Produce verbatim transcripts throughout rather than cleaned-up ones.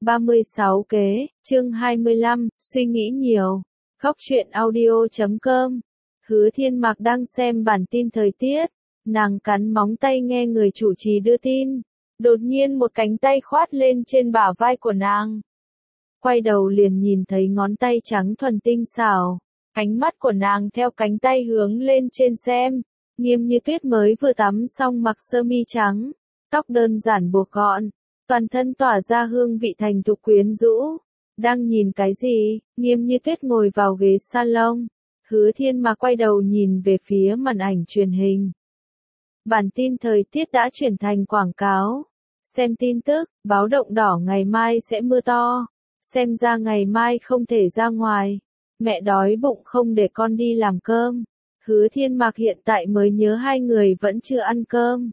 ba mươi sáu kế, chương hai mươi lăm, suy nghĩ nhiều. Góc truyện audio chấm com. Hứa Thiên Mạc đang xem bản tin thời tiết, nàng cắn móng tay nghe người chủ trì đưa tin. Đột nhiên một cánh tay khoát lên trên bả vai của nàng. Quay đầu liền nhìn thấy ngón tay trắng thuần tinh xảo. Ánh mắt của nàng theo cánh tay hướng lên trên xem. Nghiêm Như Tuyết mới vừa tắm xong mặc sơ mi trắng, tóc đơn giản buộc gọn, toàn thân tỏa ra hương vị thành thục quyến rũ. Đang nhìn cái gì? Nghiêm Như Tuyết ngồi vào ghế salon. Hứa Thiên Mạc quay đầu nhìn về phía màn ảnh truyền hình. Bản tin thời tiết đã chuyển thành quảng cáo. Xem tin tức, báo động đỏ ngày mai sẽ mưa to. Xem ra ngày mai không thể ra ngoài. Mẹ đói bụng không để con đi làm cơm. Hứa Thiên Mạc hiện tại mới nhớ hai người vẫn chưa ăn cơm.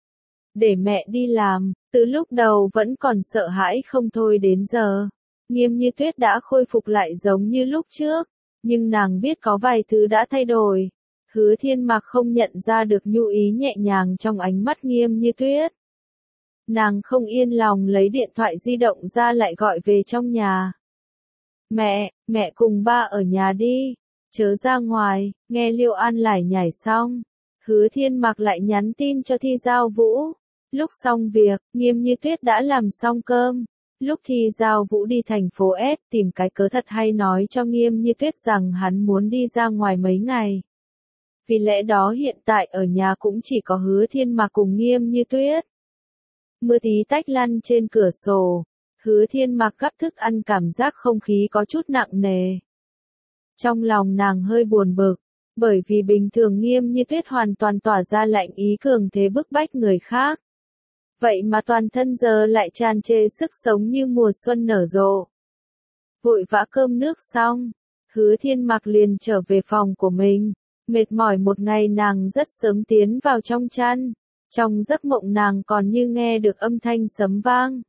Để mẹ đi làm, từ lúc đầu vẫn còn sợ hãi không thôi đến giờ. Nghiêm Như Tuyết đã khôi phục lại giống như lúc trước, nhưng nàng biết có vài thứ đã thay đổi. Hứa Thiên Mạc không nhận ra được nhu ý nhẹ nhàng trong ánh mắt Nghiêm Như Tuyết. Nàng không yên lòng lấy điện thoại di động ra lại gọi về trong nhà. Mẹ, mẹ cùng ba ở nhà đi, chớ ra ngoài. Nghe Liêu An lải nhải xong, Hứa Thiên Mạc lại nhắn tin cho Thi Giao Vũ. Lúc xong việc, Nghiêm Như Tuyết đã làm xong cơm. Lúc Thi Giao Vũ đi thành phố S tìm cái cớ thật hay nói cho Nghiêm Như Tuyết rằng hắn muốn đi ra ngoài mấy ngày. Vì lẽ đó hiện tại ở nhà cũng chỉ có Hứa Thiên Mạc cùng Nghiêm Như Tuyết. Mưa tí tách lăn trên cửa sổ. Hứa Thiên Mạc gắp thức ăn cảm giác không khí có chút nặng nề. Trong lòng nàng hơi buồn bực, bởi vì bình thường Nghiêm Như Tuyết hoàn toàn tỏa ra lạnh ý cường thế bức bách người khác. Vậy mà toàn thân giờ lại tràn trề sức sống như mùa xuân nở rộ. Vội vã cơm nước xong, Hứa Thiên Mạc liền trở về phòng của mình. Mệt mỏi một ngày nàng rất sớm tiến vào trong chăn. Trong giấc mộng nàng còn như nghe được âm thanh sấm vang.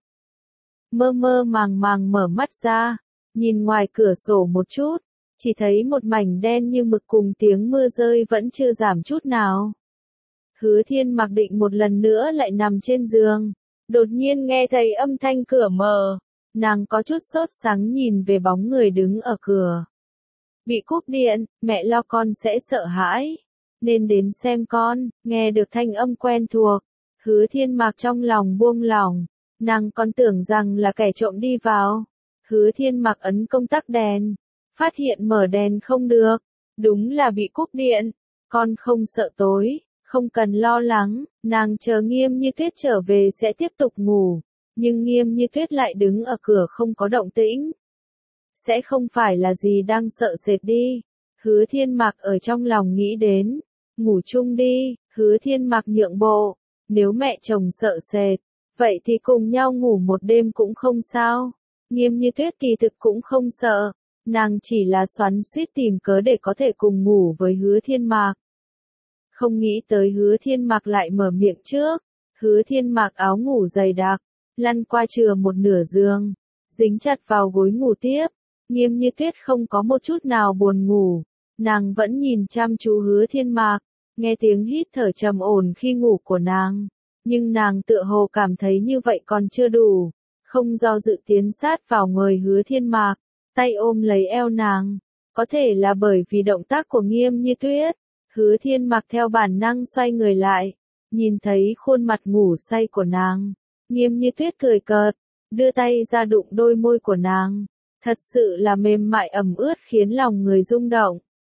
Mơ mơ màng màng mở mắt ra, nhìn ngoài cửa sổ một chút, chỉ thấy một mảnh đen như mực cùng tiếng mưa rơi vẫn chưa giảm chút nào. Hứa Thiên Mạc định một lần nữa lại nằm trên giường, đột nhiên nghe thấy âm thanh cửa mở, nàng có chút sốt sắng nhìn về bóng người đứng ở cửa. Bị cúp điện, mẹ lo con sẽ sợ hãi, nên đến xem con. Nghe được thanh âm quen thuộc, Hứa Thiên Mạc trong lòng buông lỏng, nàng còn tưởng rằng là kẻ trộm đi vào. Hứa Thiên Mạc ấn công tắc đèn, phát hiện mở đèn không được, đúng là bị cúp điện. Con không sợ tối, không cần lo lắng, nàng chờ Nghiêm Như Tuyết trở về sẽ tiếp tục ngủ, nhưng Nghiêm Như Tuyết lại đứng ở cửa không có động tĩnh. Sẽ không phải là gì đang sợ sệt đi. Hứa Thiên Mạc ở trong lòng nghĩ đến, ngủ chung đi. Hứa Thiên Mạc nhượng bộ, nếu mẹ chồng sợ sệt, vậy thì cùng nhau ngủ một đêm cũng không sao. Nghiêm Như Tuyết kỳ thực cũng không sợ, nàng chỉ là xoắn xuýt tìm cớ để có thể cùng ngủ với Hứa Thiên Mạc. Không nghĩ tới Hứa Thiên Mạc lại mở miệng trước. Hứa Thiên Mạc áo ngủ dày đặc, lăn qua chừa một nửa giường, dính chặt vào gối ngủ tiếp. Nghiêm Như Tuyết không có một chút nào buồn ngủ, nàng vẫn nhìn chăm chú Hứa Thiên Mạc, nghe tiếng hít thở trầm ổn khi ngủ của nàng, nhưng nàng tựa hồ cảm thấy như vậy còn chưa đủ, không do dự tiến sát vào người Hứa Thiên Mạc, tay ôm lấy eo nàng. Có thể là bởi vì động tác của Nghiêm Như Tuyết, Hứa Thiên Mạc theo bản năng xoay người lại, nhìn thấy khuôn mặt ngủ say của nàng. Nghiêm Như Tuyết cười cợt, đưa tay ra đụng đôi môi của nàng, thật sự là mềm mại ẩm ướt khiến lòng người rung động.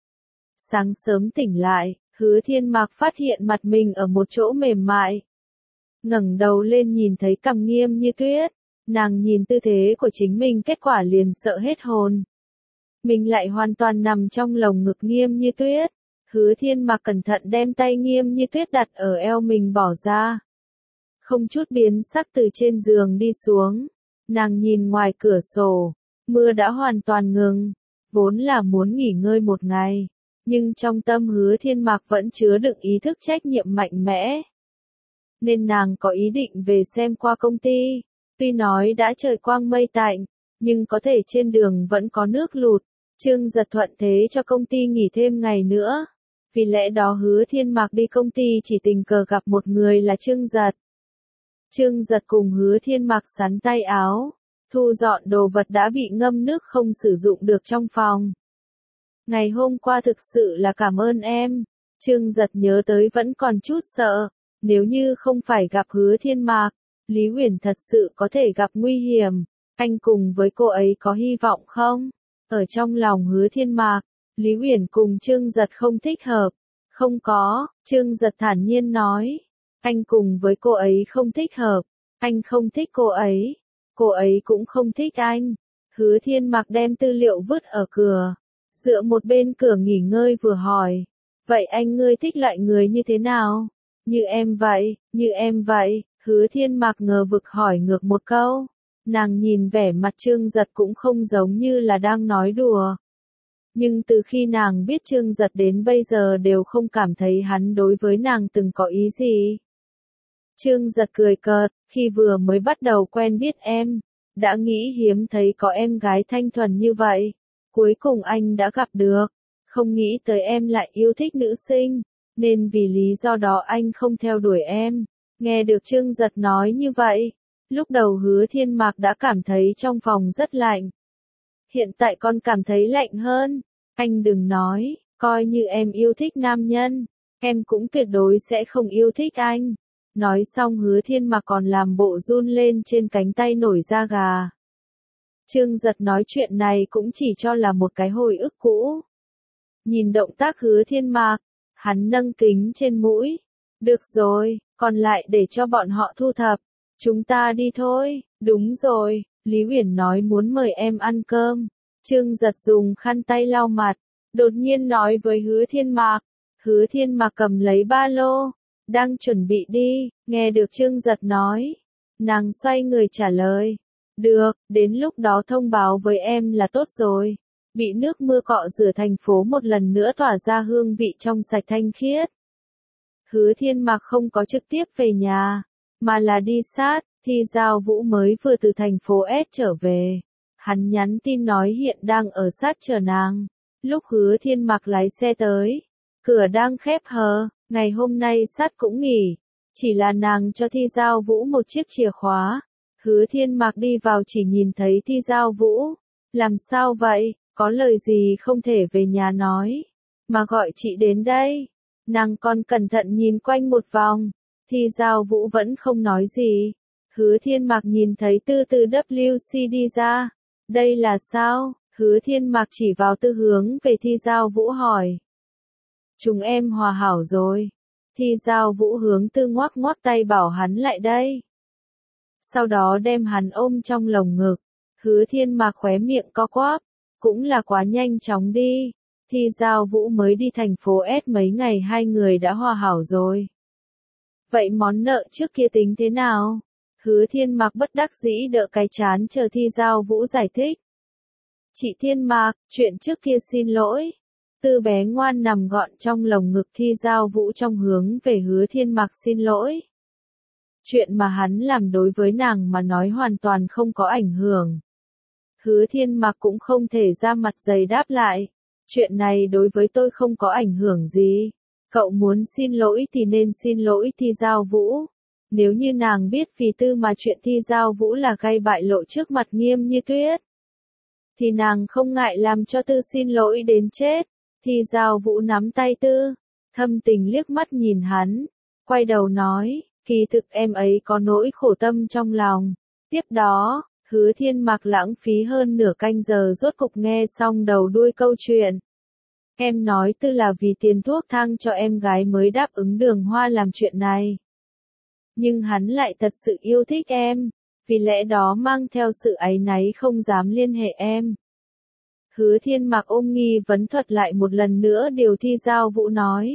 Sáng sớm tỉnh lại, Hứa Thiên Mạc phát hiện mặt mình ở một chỗ mềm mại. Ngẩng đầu lên nhìn thấy cằm Nghiêm Như Tuyết, nàng nhìn tư thế của chính mình kết quả liền sợ hết hồn. Mình lại hoàn toàn nằm trong lồng ngực Nghiêm Như Tuyết. Hứa Thiên Mạc cẩn thận đem tay Nghiêm Như Tuyết đặt ở eo mình bỏ ra. Không chút biến sắc từ trên giường đi xuống, nàng nhìn ngoài cửa sổ, mưa đã hoàn toàn ngừng, vốn là muốn nghỉ ngơi một ngày, nhưng trong tâm Hứa Thiên Mạc vẫn chứa đựng ý thức trách nhiệm mạnh mẽ. Nên nàng có ý định về xem qua công ty, tuy nói đã trời quang mây tạnh, nhưng có thể trên đường vẫn có nước lụt. Trương Giật thuận thế cho công ty nghỉ thêm ngày nữa. Vì lẽ đó Hứa Thiên Mạc đi công ty chỉ tình cờ gặp một người là Trương Giật. Trương Giật cùng Hứa Thiên Mạc sắn tay áo, thu dọn đồ vật đã bị ngâm nước không sử dụng được trong phòng. Ngày hôm qua thực sự là cảm ơn em. Trương Giật nhớ tới vẫn còn chút sợ, nếu như không phải gặp Hứa Thiên Mạc, Lý Uyển thật sự có thể gặp nguy hiểm. Anh cùng với cô ấy có hy vọng không? Ở trong lòng Hứa Thiên Mạc, Lý Uyển cùng Trương Giật không thích hợp. Không có, Trương Giật thản nhiên nói. Anh cùng với cô ấy không thích hợp. Anh không thích cô ấy. Cô ấy cũng không thích anh. Hứa Thiên Mạc đem tư liệu vứt ở cửa. Dựa một bên cửa nghỉ ngơi vừa hỏi. Vậy anh ngươi thích loại người như thế nào? Như em vậy, như em vậy. Hứa Thiên Mạc ngờ vực hỏi ngược một câu. Nàng nhìn vẻ mặt Trương Giật cũng không giống như là đang nói đùa. Nhưng từ khi nàng biết Trương Giật đến bây giờ đều không cảm thấy hắn đối với nàng từng có ý gì. Trương Giật cười cợt, khi vừa mới bắt đầu quen biết em, đã nghĩ hiếm thấy có em gái thanh thuần như vậy. Cuối cùng anh đã gặp được, không nghĩ tới em lại yêu thích nữ sinh, nên vì lý do đó anh không theo đuổi em. Nghe được Trương Giật nói như vậy, lúc đầu Hứa Thiên Mạc đã cảm thấy trong phòng rất lạnh. Hiện tại con cảm thấy lạnh hơn. Anh đừng nói, coi như em yêu thích nam nhân, em cũng tuyệt đối sẽ không yêu thích anh. Nói xong Hứa Thiên Mạc còn làm bộ run lên trên cánh tay nổi da gà. Trương Giật nói chuyện này cũng chỉ cho là một cái hồi ức cũ. Nhìn động tác Hứa Thiên Mạc, hắn nâng kính trên mũi. Được rồi, còn lại để cho bọn họ thu thập. Chúng ta đi thôi. Đúng rồi, Lý Uyển nói muốn mời em ăn cơm. Trương Giật dùng khăn tay lau mặt, đột nhiên nói với Hứa Thiên Mạc. Hứa Thiên Mạc cầm lấy ba lô, đang chuẩn bị đi, nghe được Trương Giật nói. Nàng xoay người trả lời. Được, đến lúc đó thông báo với em là tốt rồi. Bị nước mưa cọ rửa thành phố một lần nữa tỏa ra hương vị trong sạch thanh khiết. Hứa Thiên Mạc không có trực tiếp về nhà, mà là đi sát. Thi Giao Vũ mới vừa từ thành phố S trở về. Hắn nhắn tin nói hiện đang ở sát chờ nàng. Lúc Hứa Thiên Mạc lái xe tới, cửa đang khép hờ, ngày hôm nay sát cũng nghỉ. Chỉ là nàng cho Thi Giao Vũ một chiếc chìa khóa. Hứa Thiên Mạc đi vào chỉ nhìn thấy Thi Giao Vũ. Làm sao vậy, có lời gì không thể về nhà nói, mà gọi chị đến đây. Nàng còn cẩn thận nhìn quanh một vòng. Thi Giao Vũ vẫn không nói gì. Hứa Thiên Mạc nhìn thấy Tư từ W C đi ra. Đây là sao? Hứa Thiên Mạc chỉ vào Tư hướng về Thi Giao Vũ hỏi. Chúng em hòa hảo rồi. Thi Giao Vũ hướng Tư ngoắc ngoắc tay bảo hắn lại đây. Sau đó đem hắn ôm trong lồng ngực. Hứa Thiên Mạc khóe miệng co quắp. Cũng là quá nhanh chóng đi. Thi Giao Vũ mới đi thành phố S mấy ngày hai người đã hòa hảo rồi. Vậy món nợ trước kia tính thế nào? Hứa Thiên Mạc bất đắc dĩ đỡ cái chán chờ Thi Giao Vũ giải thích. Chị Thiên Mạc, chuyện trước kia xin lỗi. Tư bé ngoan nằm gọn trong lồng ngực Thi Giao Vũ trong hướng về Hứa Thiên Mạc xin lỗi. Chuyện mà hắn làm đối với nàng mà nói hoàn toàn không có ảnh hưởng. Hứa Thiên Mạc cũng không thể ra mặt dày đáp lại. Chuyện này đối với tôi không có ảnh hưởng gì. Cậu muốn xin lỗi thì nên xin lỗi Thi Giao Vũ. Nếu như nàng biết vì Tư mà chuyện Thi Giao Vũ là gây bại lộ trước mặt Nghiêm Như Tuyết, thì nàng không ngại làm cho Tư xin lỗi đến chết. Thi Giao Vũ nắm tay Tư, thâm tình liếc mắt nhìn hắn, quay đầu nói, kỳ thực em ấy có nỗi khổ tâm trong lòng. Tiếp đó, Hứa Thiên Mạc lãng phí hơn nửa canh giờ rốt cục nghe xong đầu đuôi câu chuyện. Em nói Tư là vì tiền thuốc thang cho em gái mới đáp ứng Đường Hoa làm chuyện này. Nhưng hắn lại thật sự yêu thích em, vì lẽ đó mang theo sự áy náy không dám liên hệ em. Hứa Thiên Mạc ôm nghi vấn thuật lại một lần nữa điều Thi Giao Vũ nói.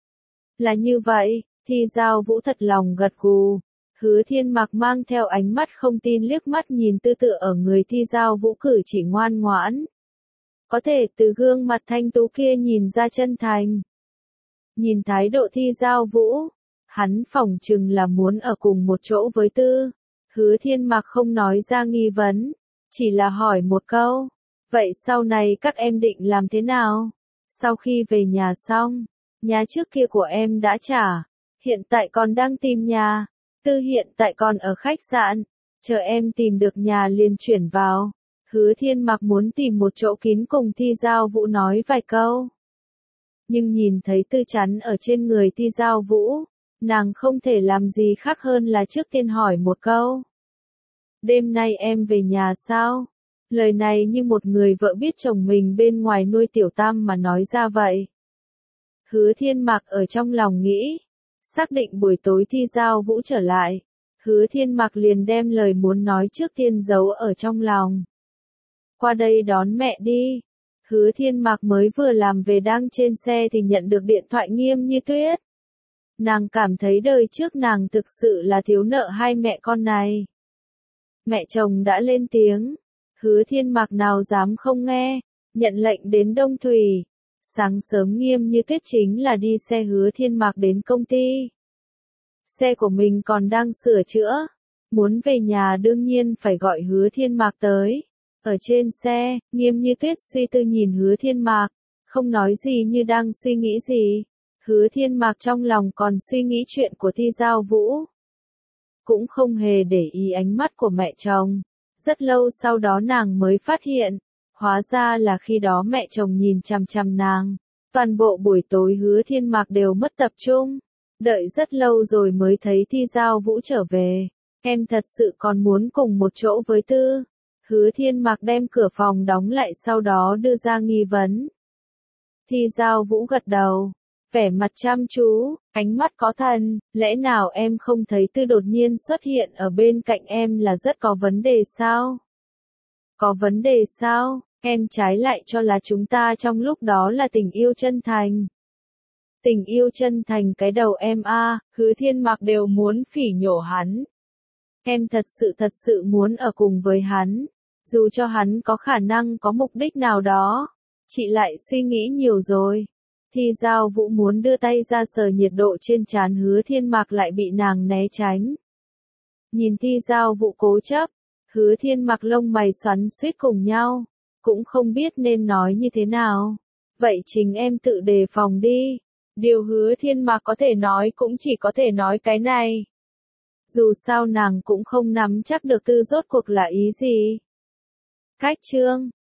Là như vậy, Thi Giao Vũ thật lòng gật gù. Hứa Thiên Mạc mang theo ánh mắt không tin liếc mắt nhìn Tư tựa ở người Thi Giao Vũ cử chỉ ngoan ngoãn. Có thể từ gương mặt thanh tú kia nhìn ra chân thành. Nhìn thái độ Thi Giao Vũ, hắn phỏng chừng là muốn ở cùng một chỗ với Tư. Hứa Thiên Mạc không nói ra nghi vấn, chỉ là hỏi một câu. Vậy sau này các em định làm thế nào? Sau khi về nhà xong, nhà trước kia của em đã trả, hiện tại còn đang tìm nhà. Tư hiện tại còn ở khách sạn, chờ em tìm được nhà liền chuyển vào. Hứa Thiên Mặc muốn tìm một chỗ kín cùng Thi Giao Vũ nói vài câu. Nhưng nhìn thấy tư chắn ở trên người Thi Giao Vũ, nàng không thể làm gì khác hơn là trước tiên hỏi một câu. Đêm nay em về nhà sao? Lời này như một người vợ biết chồng mình bên ngoài nuôi tiểu tam mà nói ra vậy. Hứa Thiên Mặc ở trong lòng nghĩ, xác định buổi tối Thi Giao Vũ trở lại, Hứa Thiên Mặc liền đem lời muốn nói trước tiên giấu ở trong lòng. Qua đây đón mẹ đi. Hứa Thiên Mặc mới vừa làm về đang trên xe thì nhận được điện thoại Nghiêm Như Tuyết. Nàng cảm thấy đời trước nàng thực sự là thiếu nợ hai mẹ con này. Mẹ chồng đã lên tiếng, Hứa Thiên Mặc nào dám không nghe, nhận lệnh đến Đông Thủy. Sáng sớm Nghiêm Như Tuyết chính là đi xe Hứa Thiên Mặc đến công ty. Xe của mình còn đang sửa chữa, muốn về nhà đương nhiên phải gọi Hứa Thiên Mặc tới. Ở trên xe, Nghiêm Như Tuyết suy tư nhìn Hứa Thiên Mặc, không nói gì như đang suy nghĩ gì. Hứa Thiên Mặc trong lòng còn suy nghĩ chuyện của Thi Giao Vũ. Cũng không hề để ý ánh mắt của mẹ chồng. Rất lâu sau đó nàng mới phát hiện, hóa ra là khi đó mẹ chồng nhìn chằm chằm nàng. Toàn bộ buổi tối Hứa Thiên Mặc đều mất tập trung. Đợi rất lâu rồi mới thấy Thi Giao Vũ trở về. Em thật sự còn muốn cùng một chỗ với Tư. Hứa Thiên Mặc đem cửa phòng đóng lại sau đó đưa ra nghi vấn. Thi Giao Vũ gật đầu, vẻ mặt chăm chú, ánh mắt có thần, lẽ nào em không thấy Tư đột nhiên xuất hiện ở bên cạnh em là rất có vấn đề sao? Có vấn đề sao? Em trái lại cho là chúng ta trong lúc đó là tình yêu chân thành. Tình yêu chân thành cái đầu em a, à, Hứa Thiên Mặc đều muốn phỉ nhổ hắn. Em thật sự thật sự muốn ở cùng với hắn. Dù cho hắn có khả năng có mục đích nào đó, chị lại suy nghĩ nhiều rồi. Thi Giao Vũ muốn đưa tay ra sờ nhiệt độ trên trán Hứa Thiên Mặc lại bị nàng né tránh. Nhìn Thi Giao Vũ cố chấp, Hứa Thiên Mặc lông mày xoắn xuýt cùng nhau, cũng không biết nên nói như thế nào. Vậy chính em tự đề phòng đi. Điều Hứa Thiên Mặc có thể nói cũng chỉ có thể nói cái này. Dù sao nàng cũng không nắm chắc được Tư rốt cuộc là ý gì. Cách chương